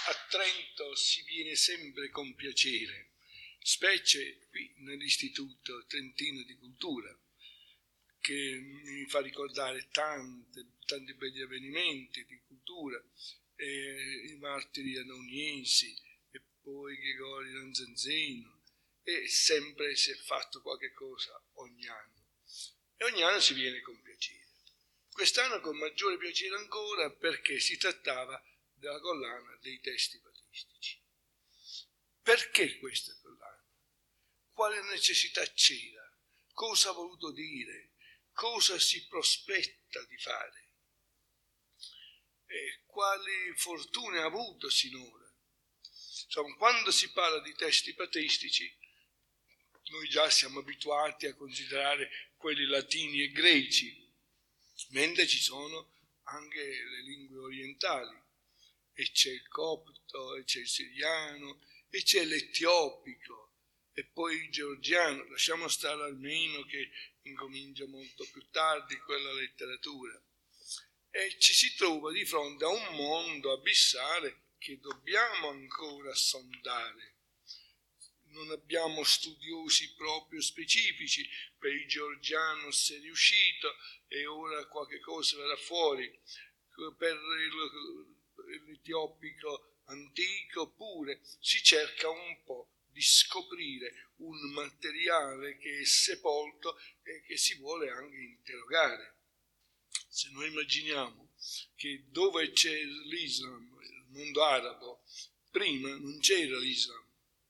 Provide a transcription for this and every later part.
a Trento si viene sempre con piacere, specie qui nell'Istituto Trentino di Cultura, che mi fa ricordare tanti begli avvenimenti di cultura, i martiri anauniesi e poi Gregorio Lanzanzeno, e sempre si è fatto qualche cosa ogni anno. E ogni anno si viene con piacere. Quest'anno con maggiore piacere ancora perché si trattava della collana dei testi patristici. Perché questa collana? Quale necessità c'era? Cosa ha voluto dire? Cosa si prospetta di fare? E quali fortune ha avuto sinora? Insomma, quando si parla di testi patristici, noi già siamo abituati a considerare quelli latini e greci, mentre ci sono anche le lingue orientali, e c'è il copto, e c'è il siriano, e c'è l'etiopico, e poi il georgiano. Lasciamo stare almeno che incomincia molto più tardi quella letteratura. E ci si trova di fronte a un mondo abissale che dobbiamo ancora sondare. Non abbiamo studiosi proprio specifici, per il georgiano si è riuscito e ora qualche cosa verrà fuori, per l'etiopico antico pure si cerca un po' di scoprire un materiale che è sepolto e che si vuole anche interrogare. Se noi immaginiamo che dove c'è l'Islam, il mondo arabo, prima non c'era l'Islam,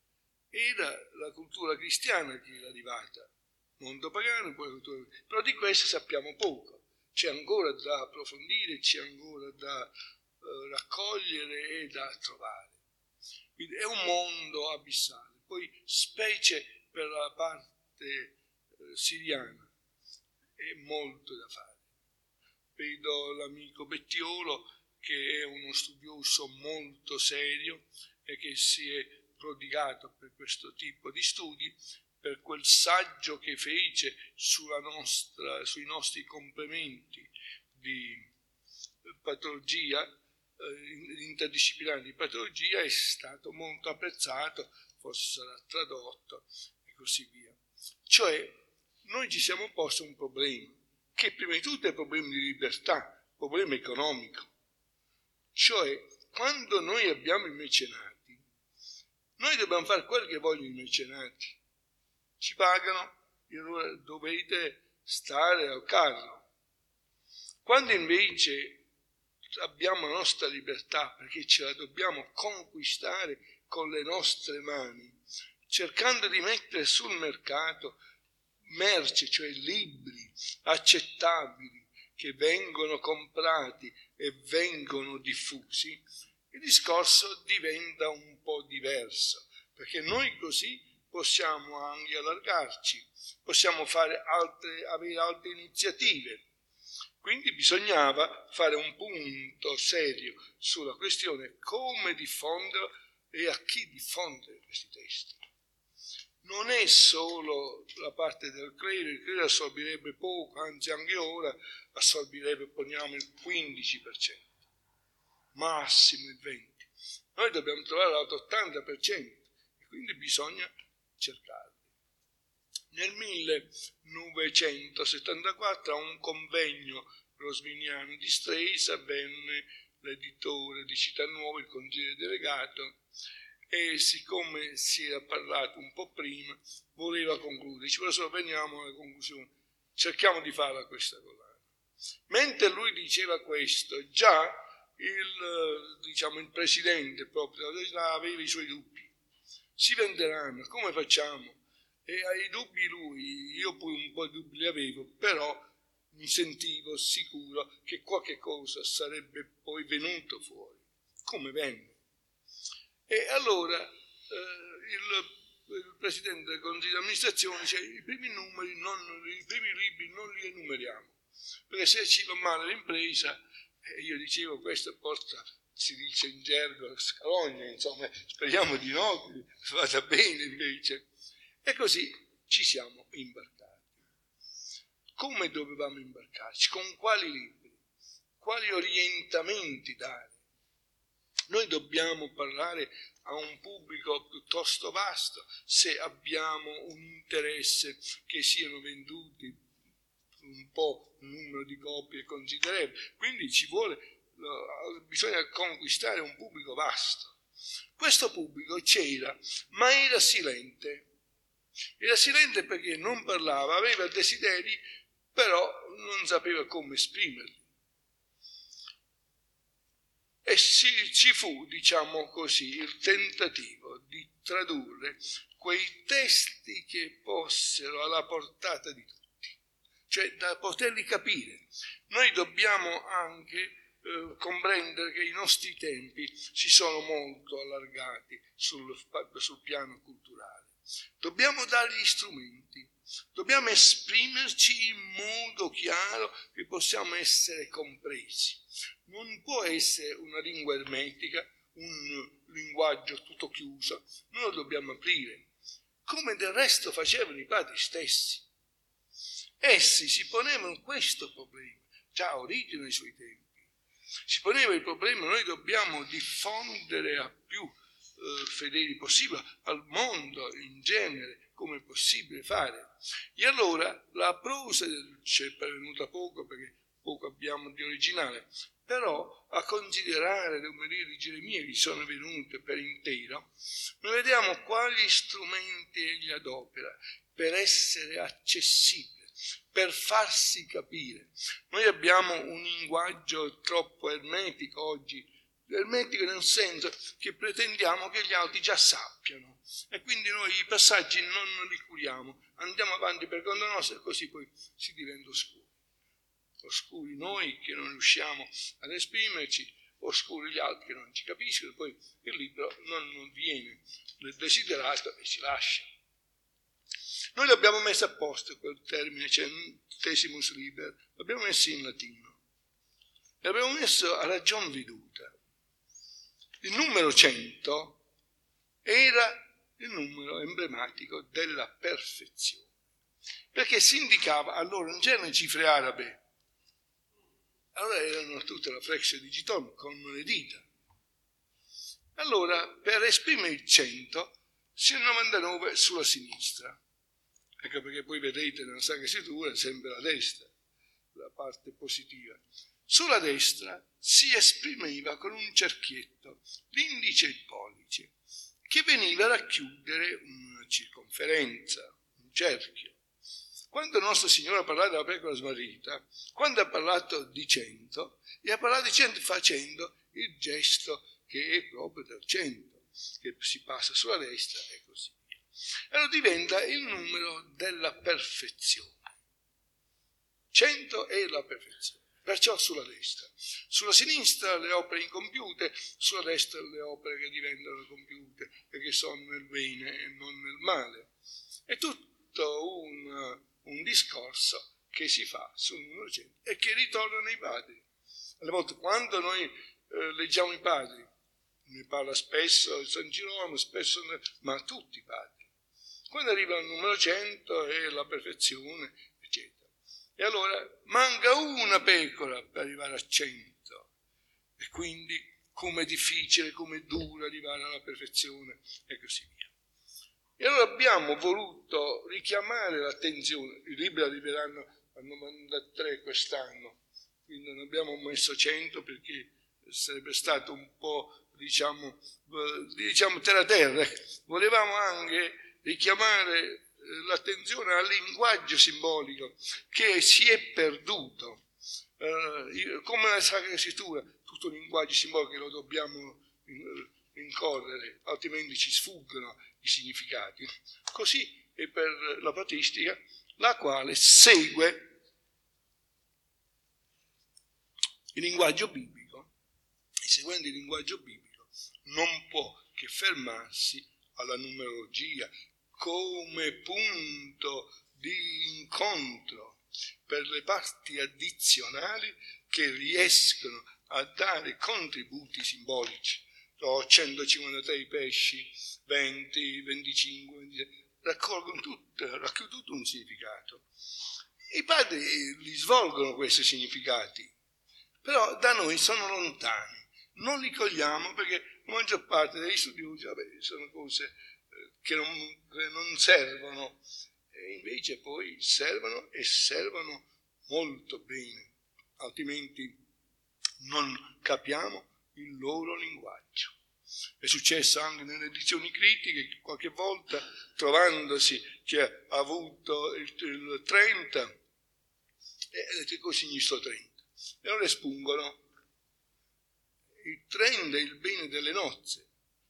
era la cultura cristiana che era arrivata, mondo pagano, poi la cultura cristiana. Però di questo sappiamo poco, c'è ancora da approfondire, c'è ancora da raccogliere e da trovare. Quindi è un mondo abissale, poi specie per la parte siriana è molto da fare. Vedo l'amico Bettiolo che è uno studioso molto serio e che si è prodigato per questo tipo di studi, per quel saggio che fece sui nostri complementi di patologia, interdisciplinare di patologia, è stato molto apprezzato, forse sarà tradotto e così via. Cioè, noi ci siamo posti un problema, che prima di tutto è un problema di libertà, un problema economico. Cioè, quando noi abbiamo i mecenati, noi dobbiamo fare quello che vogliono i mecenati. Ci pagano e allora dovete stare al carro. Quando invece abbiamo la nostra libertà, perché ce la dobbiamo conquistare con le nostre mani, cercando di mettere sul mercato merce, cioè libri accettabili che vengono comprati e vengono diffusi, il discorso diventa un po' diverso, perché noi così possiamo anche allargarci, possiamo avere altre iniziative. Quindi bisognava fare un punto serio sulla questione come diffonderlo e a chi diffondere questi testi. Non è solo la parte del clero, il clero assorbirebbe poco, anzi anche ora assorbirebbe, poniamo, il 15%, massimo il 20%. Noi dobbiamo trovare l'altro 80% e quindi bisogna cercarli. Nel 1974 a un convegno rosminiano di Stresa venne l'editore di Città Nuova, il consigliere delegato, e siccome si era parlato un po' prima, voleva concludere. Diceva, solo veniamo alla conclusione, cerchiamo di farla questa collana. Mentre lui diceva questo, già il presidente proprio aveva i suoi dubbi. Si venderanno, come facciamo? E ai dubbi lui, io poi un po' di dubbi li avevo, però mi sentivo sicuro che qualche cosa sarebbe poi venuto fuori, come venne. E allora il presidente del consiglio di amministrazione dice i primi libri non li enumeriamo, perché se ci va male l'impresa, io dicevo questo porta, si dice in gergo, scalogna, insomma, speriamo di no, che vada bene invece. E così ci siamo imbarcati. Come dovevamo imbarcarci? Con quali libri? Quali orientamenti dare? Noi dobbiamo parlare a un pubblico piuttosto vasto se abbiamo un interesse che siano venduti un po' un numero di copie considerevole. Quindi bisogna conquistare un pubblico vasto. Questo pubblico c'era, ma era silente. Era silente perché non parlava, aveva desideri, però non sapeva come esprimerli. E ci fu, diciamo così, il tentativo di tradurre quei testi che fossero alla portata di tutti, cioè da poterli capire. Noi dobbiamo anche comprendere che i nostri tempi si sono molto allargati sul piano culturale. Dobbiamo dargli strumenti, dobbiamo esprimerci in modo chiaro che possiamo essere compresi. Non può essere una lingua ermetica, un linguaggio tutto chiuso, noi lo dobbiamo aprire, come del resto facevano i padri stessi. Essi si ponevano questo problema, già a origine dei suoi tempi. Si poneva il problema, noi dobbiamo diffondere a più fedeli possibile, al mondo in genere, come è possibile fare. E allora la prosa ci è pervenuta poco, perché poco abbiamo di originale, però a considerare le omelie di Geremia che sono venute per intero, noi vediamo quali strumenti egli adopera per essere accessibile, per farsi capire. Noi abbiamo un linguaggio troppo ermetico oggi, ermetico nel senso che pretendiamo che gli altri già sappiano e quindi noi i passaggi non li curiamo, andiamo avanti per conto nostro e così poi si diventa oscuri noi che non riusciamo ad esprimerci, oscuri gli altri che non ci capiscono, poi il libro non viene desiderato e si lascia. Noi l'abbiamo messo a posto quel termine, centesimus liber, l'abbiamo messo in latino, l'abbiamo messo a ragion veduta. Il numero 100 era il numero emblematico della perfezione, perché si indicava allora in genere cifre arabe. Allora erano tutte la flexio digiton con le dita. Allora per esprimere il 100 si è 99 sulla sinistra. Ecco perché poi vedete nella Sacra Scrittura sempre la destra, la parte positiva. Sulla destra si esprimeva con un cerchietto l'indice e il pollice, che veniva a racchiudere una circonferenza, un cerchio. Quando il nostro Signore ha parlato della pecora smarrita, quando ha parlato di 100, e ha parlato di 100 facendo il gesto che è proprio del 100, che si passa sulla destra e così via. Allora diventa il numero della perfezione. 100 è la perfezione, perciò sulla destra. Sulla sinistra le opere incompiute, sulla destra le opere che diventano compiute e che sono nel bene e non nel male. È tutto un discorso che si fa sul numero 100 e che ritorna nei padri. Alle volte quando noi leggiamo i padri, ne parla spesso San Girolamo, spesso, ma tutti i padri. Quando arriva al numero 100 è la perfezione, eccetera. E allora manca una pecora per arrivare a 100 e quindi com'è difficile, com'è duro arrivare alla perfezione e così via. E allora abbiamo voluto richiamare l'attenzione, i libri arriveranno al 93 quest'anno, quindi non abbiamo messo 100 perché sarebbe stato un po', diciamo terra-terra. Volevamo anche richiamare l'attenzione al linguaggio simbolico che si è perduto, come la Sacra Scrittura, tutto il linguaggio simbolico che lo dobbiamo rincorrere, altrimenti ci sfuggono i significati. Così è per la patristica, la quale segue il linguaggio biblico e seguendo il linguaggio biblico non può che fermarsi alla numerologia come punto di incontro per le parti addizionali che riescono a dare contributi simbolici. 153 pesci, 20, 25, 26, racchiudono tutto un significato. I padri li svolgono questi significati, però da noi sono lontani. non li cogliamo perché la maggior parte degli studiosi sono cose che non servono, e invece poi servono e servono molto bene, altrimenti non capiamo il loro linguaggio. È successo anche nelle edizioni critiche che qualche volta, trovandosi che ha avuto il 30, e che cosa significa 30? E allora espungono il 30 è il bene delle nozze.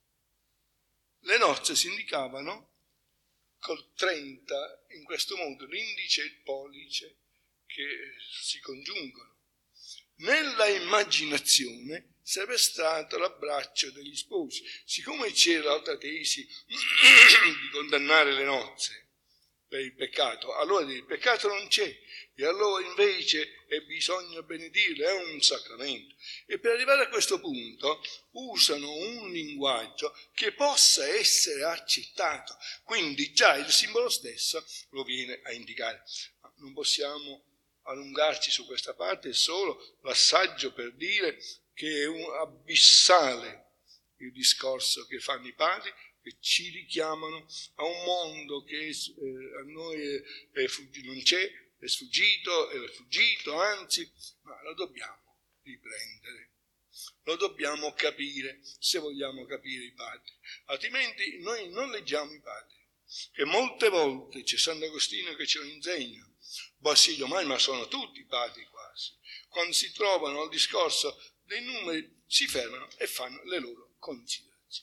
Le nozze si indicavano col 30 in questo modo, l'indice e il pollice che si congiungono. Nella immaginazione sarebbe stato l'abbraccio degli sposi. Siccome c'era l'altra tesi di condannare le nozze per il peccato, allora il peccato non c'è, e allora invece bisogna benedirle, è un sacramento. E per arrivare a questo punto usano un linguaggio che possa essere accettato, quindi già il simbolo stesso lo viene a indicare. Non possiamo allungarci su questa parte, è solo l'assaggio per dire che è un abissale il discorso che fanno i padri, che ci richiamano a un mondo che a noi non c'è, è fuggito, anzi, ma lo dobbiamo riprendere, lo dobbiamo capire se vogliamo capire i padri, altrimenti noi non leggiamo i padri, che molte volte c'è Sant'Agostino che ce lo insegna, Basilio Mai, ma sono tutti padri quasi, quando si trovano al discorso dei numeri si fermano e fanno le loro considerazioni.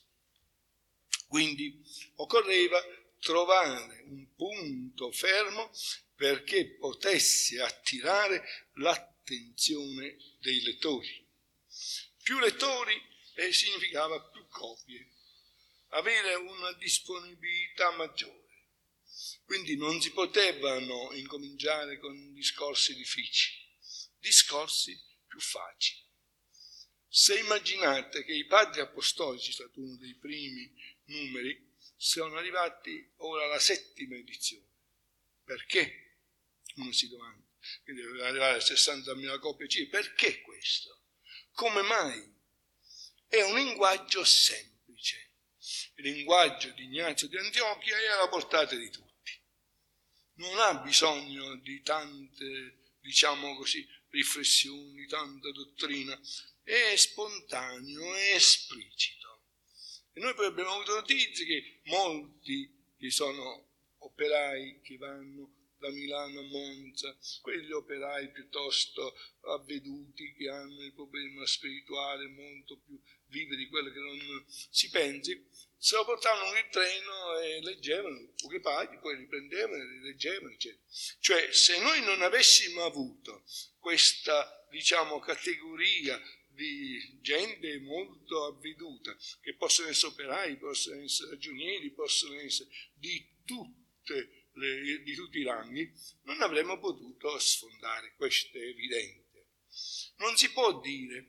Quindi occorreva trovare un punto fermo perché potesse attirare l'attenzione dei lettori. Più lettori significava più copie, avere una disponibilità maggiore. Quindi non si potevano incominciare con discorsi difficili, discorsi più facili. Se immaginate che i padri apostolici, è stato uno dei primi numeri, sono arrivati ora alla 7ª edizione. Perché? Uno si domanda. Quindi deve arrivare a 60.000 copie circa. Perché questo? Come mai? È un linguaggio semplice. Il linguaggio di Ignazio di Antiochia è alla portata di tutti. Non ha bisogno di tante, diciamo così, riflessioni, tanta dottrina. È spontaneo, è esplicito. E noi poi abbiamo avuto notizie che molti che sono operai che vanno da Milano a Monza, quegli operai piuttosto avveduti che hanno il problema spirituale molto più vivo di quello che non si pensi, se lo portavano in treno e leggevano, pochi paghi, poi riprendevano e rileggevano, eccetera. Cioè, se noi non avessimo avuto questa, diciamo, categoria di gente molto avveduta, che possono essere operai, possono essere ragionieri, possono essere di tutti i ranghi, non avremmo potuto sfondare, questo è evidente. Non si può dire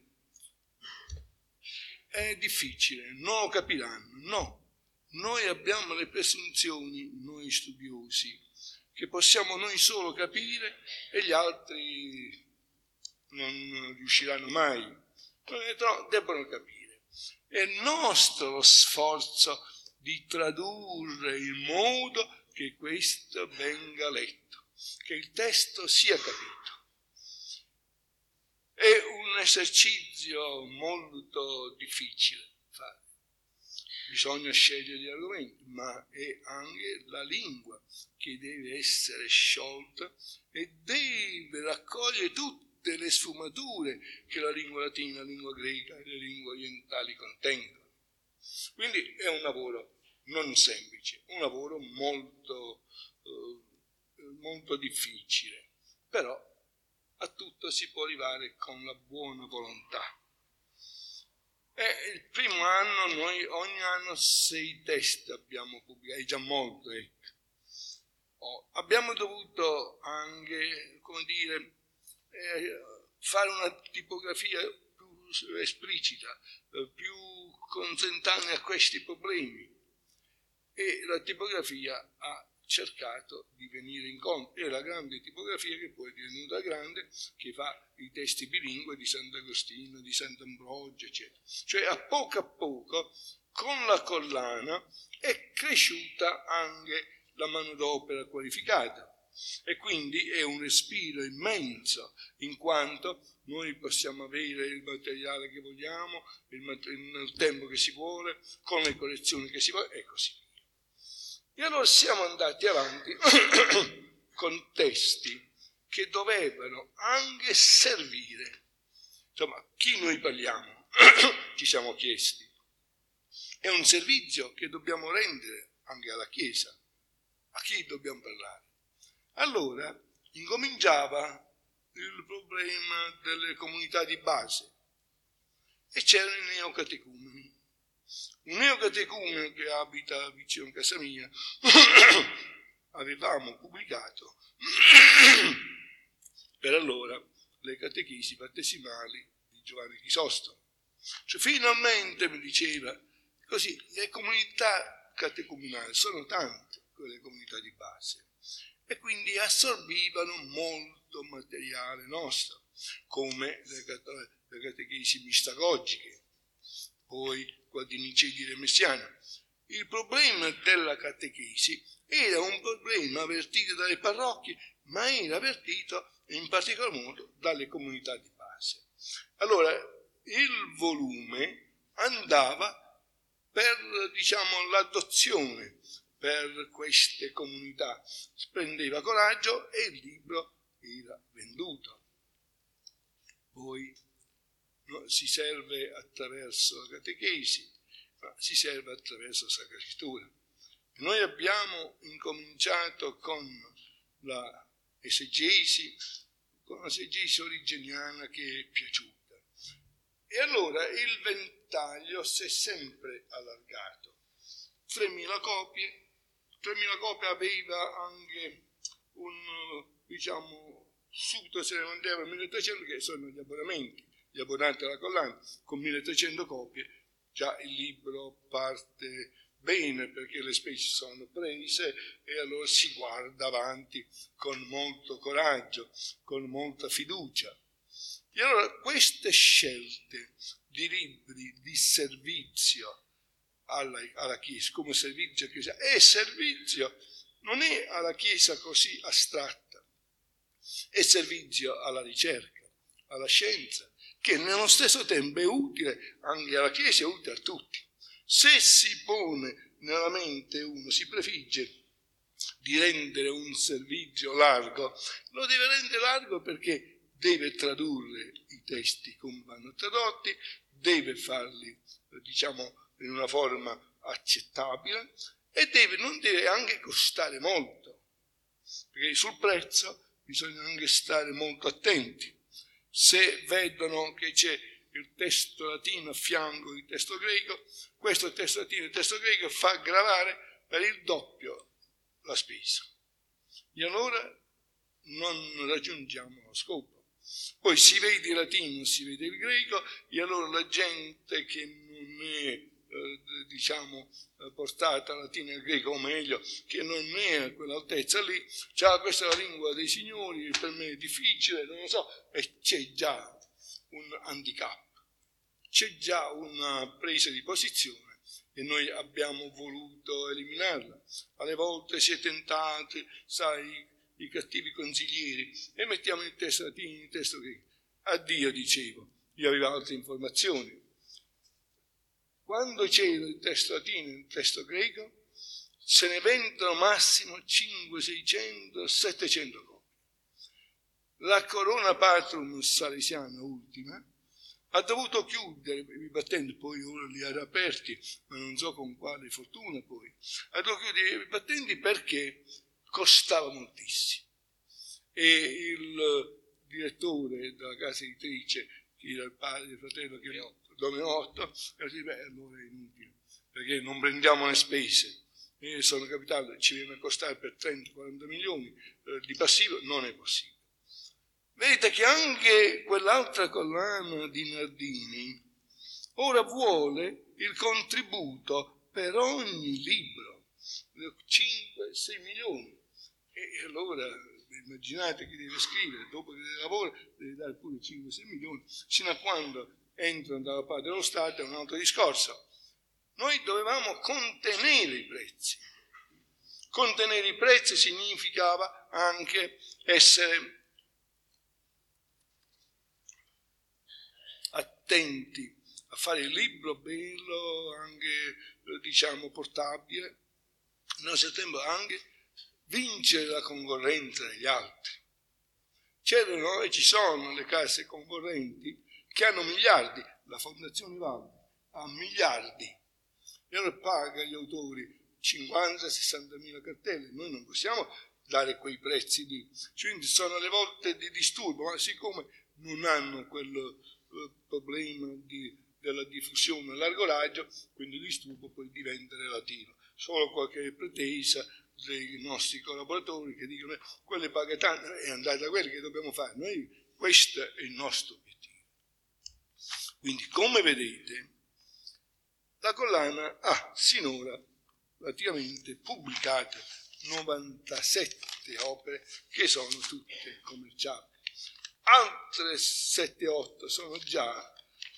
è difficile, non lo capiranno, no. Noi abbiamo le presunzioni, noi studiosi, che possiamo noi solo capire e gli altri non riusciranno mai, debbono capire. È nostro lo sforzo di tradurre in modo che questo venga letto, che il testo sia capito. È un esercizio molto difficile da fare. Bisogna scegliere gli argomenti, ma è anche la lingua che deve essere sciolta e deve raccogliere tutte le sfumature che la lingua latina, la lingua greca e le lingue orientali contengono. Quindi è un lavoro non semplice, un lavoro molto difficile, però a tutto si può arrivare con la buona volontà. E il primo anno noi ogni anno 6 testi abbiamo pubblicato, è già molto, ecco. Abbiamo dovuto anche, come dire, fare una tipografia più esplicita, più consentane a questi problemi. E la tipografia ha cercato di venire incontro. E la grande tipografia che poi è divenuta grande, che fa i testi bilingue di Sant'Agostino, di Sant'Ambrogio, eccetera. Cioè a poco, con la collana, è cresciuta anche la manodopera qualificata. E quindi è un respiro immenso, in quanto noi possiamo avere il materiale che vogliamo, nel tempo che si vuole, con le correzioni che si vuole, e così via. E allora siamo andati avanti con testi che dovevano anche servire. Insomma, chi noi parliamo? Ci siamo chiesti. È un servizio che dobbiamo rendere anche alla Chiesa. A chi dobbiamo parlare? Allora incominciava il problema delle comunità di base e c'erano i neocatecumeni. Un neocatecumeno che abita vicino a casa mia avevamo pubblicato per allora le catechesi battesimali di Giovanni Crisostomo. Cioè, finalmente mi diceva così, le comunità catecumenali sono tante, quelle comunità di base, e quindi assorbivano molto materiale nostro, come le catechesi mistagogiche, poi di Nicea di Remessiano. Il problema della catechesi era un problema avvertito dalle parrocchie, ma era avvertito in particolar modo dalle comunità di base. Allora, il volume andava per, l'adozione per queste comunità, prendeva coraggio e il libro era venduto. Poi si serve attraverso la catechesi, ma si serve attraverso la Sacra Scrittura. Noi abbiamo incominciato con la esegesi, con la esegesi originiana che è piaciuta. E allora il ventaglio si è sempre allargato. 3.000 copie aveva anche subito se ne vendeva 1.300, che sono gli abbonati alla collana. Con 1.300 copie già il libro parte bene, perché le spese sono prese e allora si guarda avanti con molto coraggio, con molta fiducia. E allora queste scelte di libri di servizio alla Chiesa, come servizio Chiesa, è servizio, non è alla Chiesa così astratta, è servizio alla ricerca, alla scienza, che nello stesso tempo è utile anche alla Chiesa, è utile a tutti. Se si pone nella mente uno, si prefigge di rendere un servizio largo, lo deve rendere largo perché deve tradurre i testi come vanno tradotti, deve farli, in una forma accettabile e non deve anche costare molto, perché sul prezzo bisogna anche stare molto attenti. Se vedono che c'è il testo latino a fianco del testo greco, questo testo latino e il testo greco fa gravare per il doppio la spesa. E allora non raggiungiamo lo scopo. Poi si vede il latino, si vede il greco, e allora la gente che non è portata al latino e al greco, o meglio, che non è a quell'altezza lì, questa è la lingua dei signori, per me è difficile, non lo so, e c'è già un handicap, c'è già una presa di posizione e noi abbiamo voluto eliminarla. Alle volte si è tentati, i cattivi consiglieri, e mettiamo il testo latino, il testo greco. Addio, dicevo, io avevo altre informazioni. Quando c'era il testo latino e il testo greco, se ne vendono massimo 500, 600, 700 copie. La Corona Patrum salesiana ultima ha dovuto chiudere i battenti, poi ora li ha riaperti, ma non so con quale fortuna poi. Ha dovuto chiudere i battenti perché costava moltissimo. E il direttore della casa editrice, che era il padre del fratello Domenotto, e dice, allora è inutile, perché non prendiamo le spese. E sono capitato, ci viene a costare per 30-40 milioni di passivo, non è possibile. Vedete che anche quell'altra collana di Nardini ora vuole il contributo per ogni libro. 5-6 milioni. E allora immaginate chi deve scrivere, dopo che lavora deve dare pure 5-6 milioni, sino a quando entrano dalla parte dello Stato è un altro discorso. Noi dovevamo contenere i prezzi. Contenere i prezzi significava anche essere attenti a fare il libro bello, anche diciamo portabile, nello stesso tempo anche vincere la concorrenza degli altri. C'erano e ci sono le case concorrenti che hanno miliardi, la Fondazione Valli ha miliardi, e allora paga agli autori 50-60 mila cartelle, noi non possiamo dare quei prezzi lì, quindi sono le volte di disturbo, ma siccome non hanno quel problema della diffusione a largo raggio, quindi il disturbo poi diventa relativo. Solo qualche pretesa dei nostri collaboratori che dicono quelle paga tanto e andate da quelli che dobbiamo fare. Noi, questo è il nostro obiettivo. Quindi, come vedete, la collana ha sinora praticamente pubblicate 97 opere che sono tutte commerciali. Altre 7-8 sono già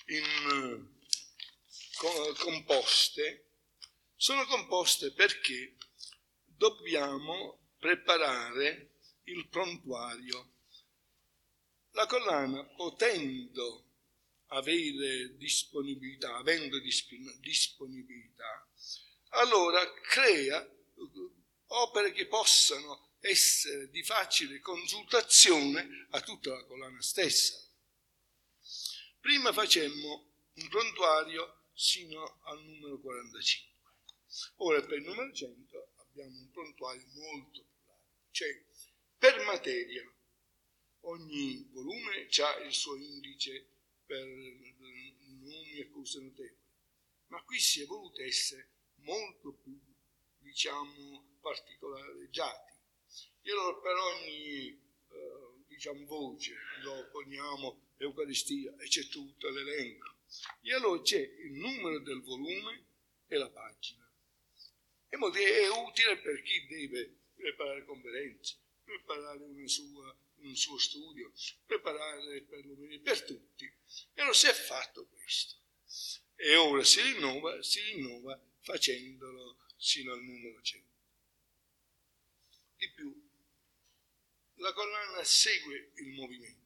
composte. Sono composte perché dobbiamo preparare il prontuario. La collana, potendo avere disponibilità, avendo disponibilità, allora crea opere che possano essere di facile consultazione a tutta la collana stessa. Prima facemmo un prontuario sino al numero 45. Ora per il numero 100 abbiamo un prontuario molto più largo. Cioè, per materia, ogni volume ha il suo indice per nomi e cose notevoli. Ma qui si è voluto essere molto più, diciamo, particolareggiati. E allora per ogni voce lo poniamo Eucaristia e c'è tutto l'elenco. E allora c'è il numero del volume e la pagina. È utile per chi deve preparare conferenze, preparare un suo studio, preparare per tutti. E allora si è fatto questo. E ora si rinnova facendolo sino al numero 100. Di più, la collana segue il movimento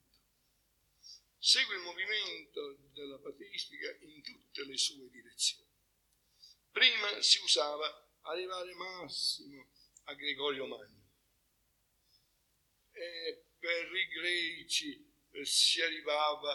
della patristica in tutte le sue direzioni. Prima si usava arrivare massimo a Gregorio Magno, e per i greci si arrivava,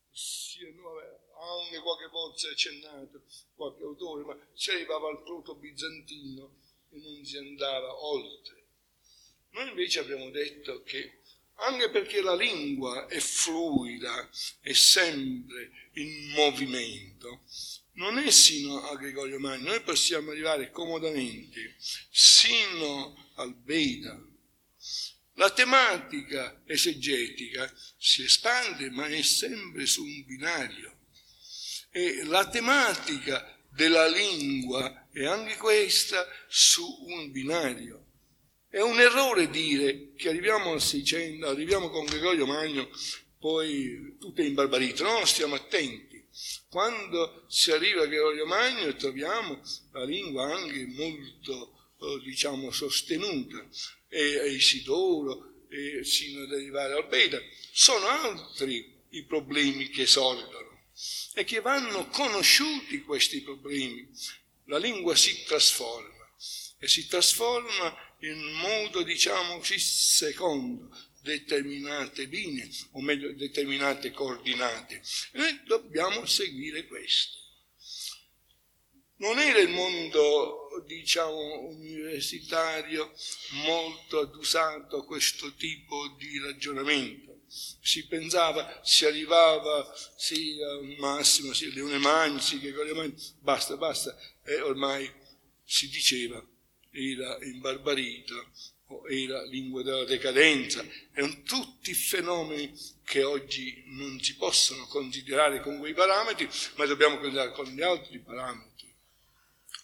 anche qualche volta si è accennato qualche autore, ma si arrivava al proto-bizantino e non si andava oltre. Noi invece abbiamo detto che, anche perché la lingua è fluida, è sempre in movimento, non è sino a Gregorio Magno, noi possiamo arrivare comodamente sino al Veda. La tematica esegetica si espande, ma è sempre su un binario. E la tematica della lingua è anche questa su un binario. È un errore dire che arriviamo al 600, arriviamo con Gregorio Magno, poi tutto è imbarbarito. No, stiamo attenti. Quando si arriva a Gregorio Magno troviamo la lingua anche molto, sostenuta. E Isidoro, e sino ad arrivare al Veda. Sono altri i problemi che sorgono e che vanno conosciuti questi problemi. La lingua si trasforma e si trasforma in modo, secondo determinate linee, o meglio determinate coordinate. E noi dobbiamo seguire questo. Non era il mondo, universitario molto adusato a questo tipo di ragionamento. Si pensava, si arrivava, al massimo, Leone Magno, Gregorio Magno, basta, e ormai si diceva, era imbarbarito, o era lingua della decadenza. Erano tutti fenomeni che oggi non si possono considerare con quei parametri, ma dobbiamo considerare con gli altri parametri.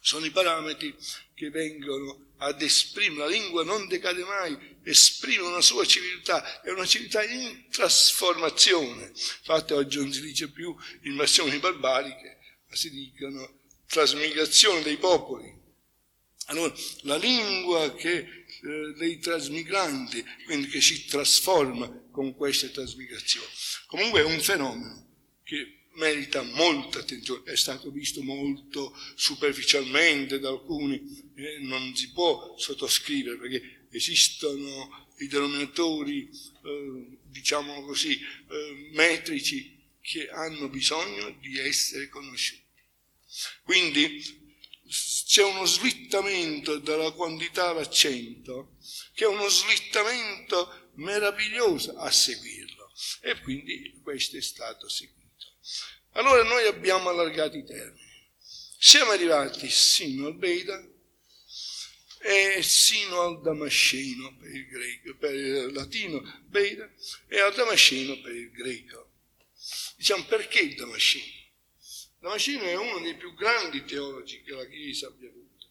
Sono i parametri che vengono ad esprimere. La lingua non decade mai, esprime una sua civiltà, è una civiltà in trasformazione. Infatti oggi non si dice più immersioni barbaliche, ma si dicono trasmigrazione dei popoli. Allora, la lingua dei trasmigranti, quindi che si trasforma con queste trasmigrazioni. Comunque è un fenomeno che merita molta attenzione, è stato visto molto superficialmente da alcuni, non si può sottoscrivere perché esistono i denominatori, diciamo così, metrici che hanno bisogno di essere conosciuti. Quindi c'è uno slittamento dalla quantità all'accento, che è uno slittamento meraviglioso a seguirlo, e quindi questo è stato seguito. Allora noi abbiamo allargato i termini, siamo arrivati sino al Veda e sino al Damasceno per il greco, per il latino Veda, e al Damasceno per il greco. Diciamo, perché il Damasceno? Damasceno è uno dei più grandi teologi che la Chiesa abbia avuto.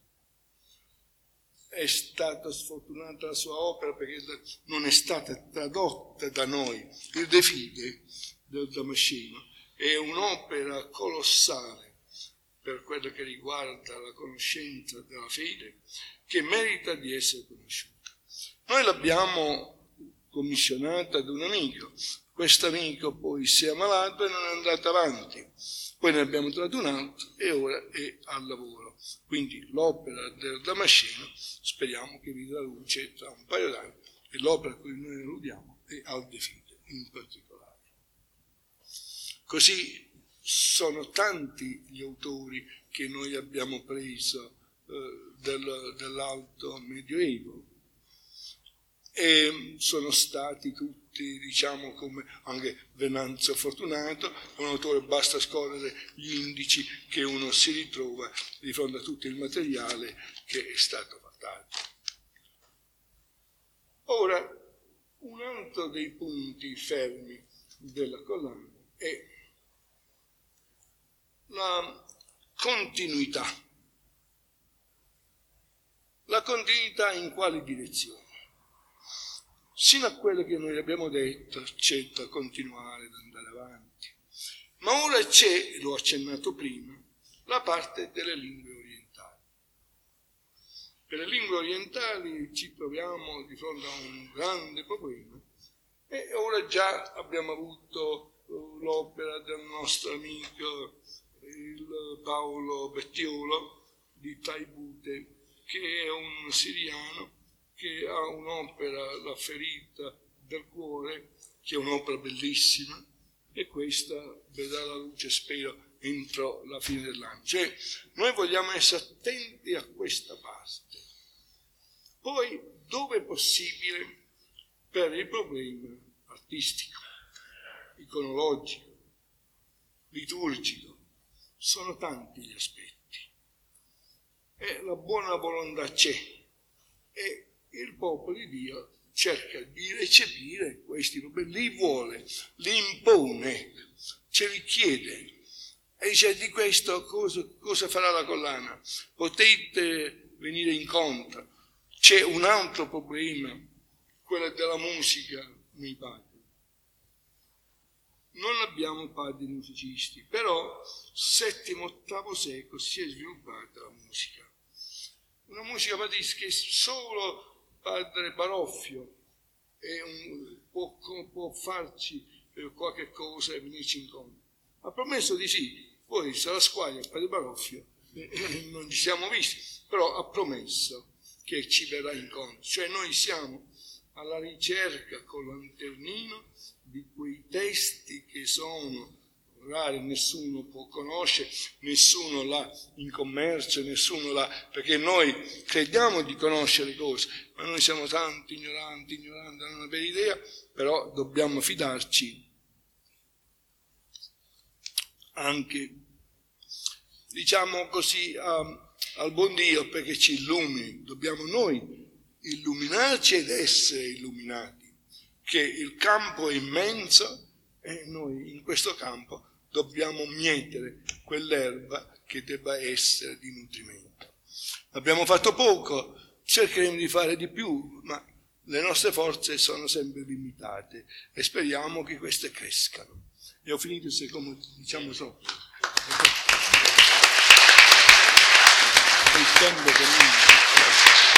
È stata sfortunata la sua opera perché non è stata tradotta da noi. Il De Fide del Damasceno è un'opera colossale per quello che riguarda la conoscenza della fede, che merita di essere conosciuta. Noi l'abbiamo commissionata ad un amico. Questo amico poi si è ammalato e non è andato avanti. Poi ne abbiamo trovato un altro e ora è al lavoro. Quindi l'opera del Damasceno speriamo che veda la luce tra un paio d'anni, e l'opera a cui noi alludiamo è al De Fide in particolare. Così sono tanti gli autori che noi abbiamo preso dell'Alto Medioevo, e sono stati tutti, diciamo, come anche Venanzio Fortunato, un autore, basta scorrere gli indici che uno si ritrova di fronte a tutto il materiale che è stato fatto. Ora, un altro dei punti fermi della collana è la continuità. La continuità in quale direzione? Sino a quello che noi abbiamo detto, c'è da continuare, da andare avanti. Ma ora c'è, l'ho accennato prima, la parte delle lingue orientali. Per le lingue orientali ci troviamo di fronte a un grande problema, e ora già abbiamo avuto l'opera del nostro amico il Paolo Bettiolo di Taibute, che è un siriano che ha un'opera, La ferita del cuore, che è un'opera bellissima, e questa vedrà la luce, spero, entro la fine dell'anno. Cioè, noi vogliamo essere attenti a questa parte. Poi, dove è possibile, per il problema artistico, iconologico, liturgico, sono tanti gli aspetti. E la buona volontà c'è, e il popolo di Dio cerca di recepire questi problemi, li vuole, li impone, ce li chiede. E dice: di questo cosa farà la collana? Potete venire incontro. C'è un altro problema, quello della musica nei padri. Non abbiamo padri musicisti, però VII-VIII secolo si è sviluppata la musica. Una musica patrisca che solo padre Baroffio può farci qualche cosa e venirci incontro. Ha promesso di sì, poi se la squaglia padre Baroffio non ci siamo visti, però ha promesso che ci verrà incontro. Cioè noi siamo alla ricerca con lanternino di quei testi che sono rari, nessuno può conoscere, nessuno l'ha in commercio, nessuno l'ha, perché noi crediamo di conoscere cose, ma noi siamo tanti ignoranti, non abbiamo idea, però dobbiamo fidarci anche, diciamo così, al buon Dio, perché ci illumini. Dobbiamo noi illuminarci ed essere illuminati, che il campo è immenso e noi in questo campo dobbiamo mietere quell'erba che debba essere di nutrimento. Abbiamo fatto poco, cercheremo di fare di più, ma le nostre forze sono sempre limitate e speriamo che queste crescano. E ho finito, se come diciamo sopra. Il tempo che